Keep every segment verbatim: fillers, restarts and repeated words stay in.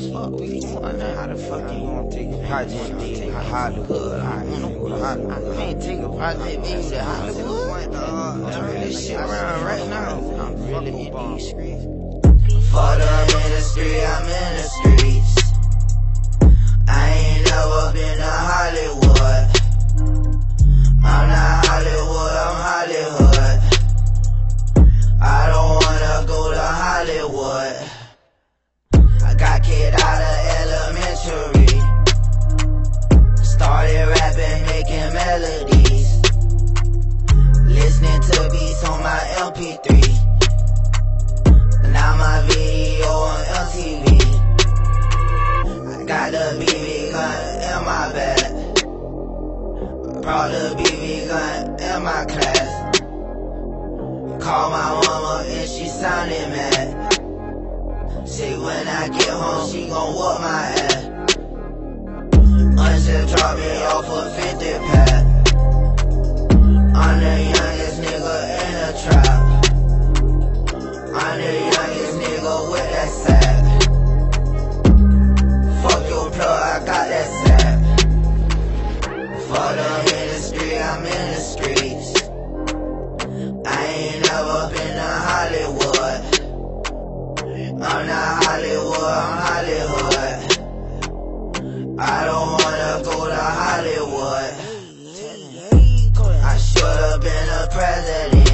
as fuck. We wonder how the fuck you gonna take a project V to Hollywood. I wanna go to Hollywood. I can't take a project V to Hollywood. Turn this shit around right now. I'm really in these streets. For the industry, I'm in the streets. I ain't never been to Hollywood. I'm not Hollywood, I'm Hollywood. I don't wanna go to Hollywood. I got kicked out of elementary. Started rapping, making melodies. Listening to beats on my M P three. Now my video on M T V. I got the B B gun in my bag. Brought the B B gun in my class. Called my mama and she sounded mad. Say when I get home she gon' whoop my ass. Until drop me off a fifty pack. I'm the youngest nigga in the trap. I'm the youngest nigga with that sack. Fuck your plug, I got that sack. For the industry, I'm in the streets. I ain't never been to Hollywood. I'm not Hollywood, I'm Hollywood. I don't wanna go to Hollywood. I should've been a president.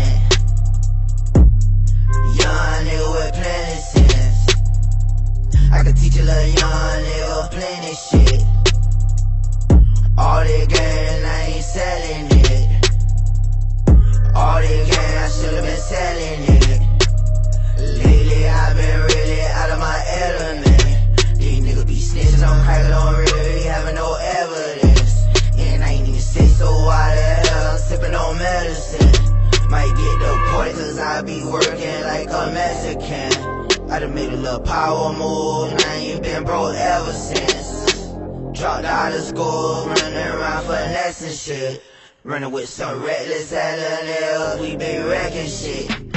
Young nigga with plenty sense. I could teach a little young nigga plenty shit. All the game, I ain't selling it. All the game, I should've been selling it. Lately, I've been really out of my element. These niggas be snitching on crack, don't really be having no evidence. And I ain't even sick, so why the hell I'm sipping on medicine? Might get deported cause I be working like a Mexican. I done made a little power move, and I ain't been broke ever since. Dropped out of school, running around finessing shit. Running with some reckless ass niggas, we been wrecking shit.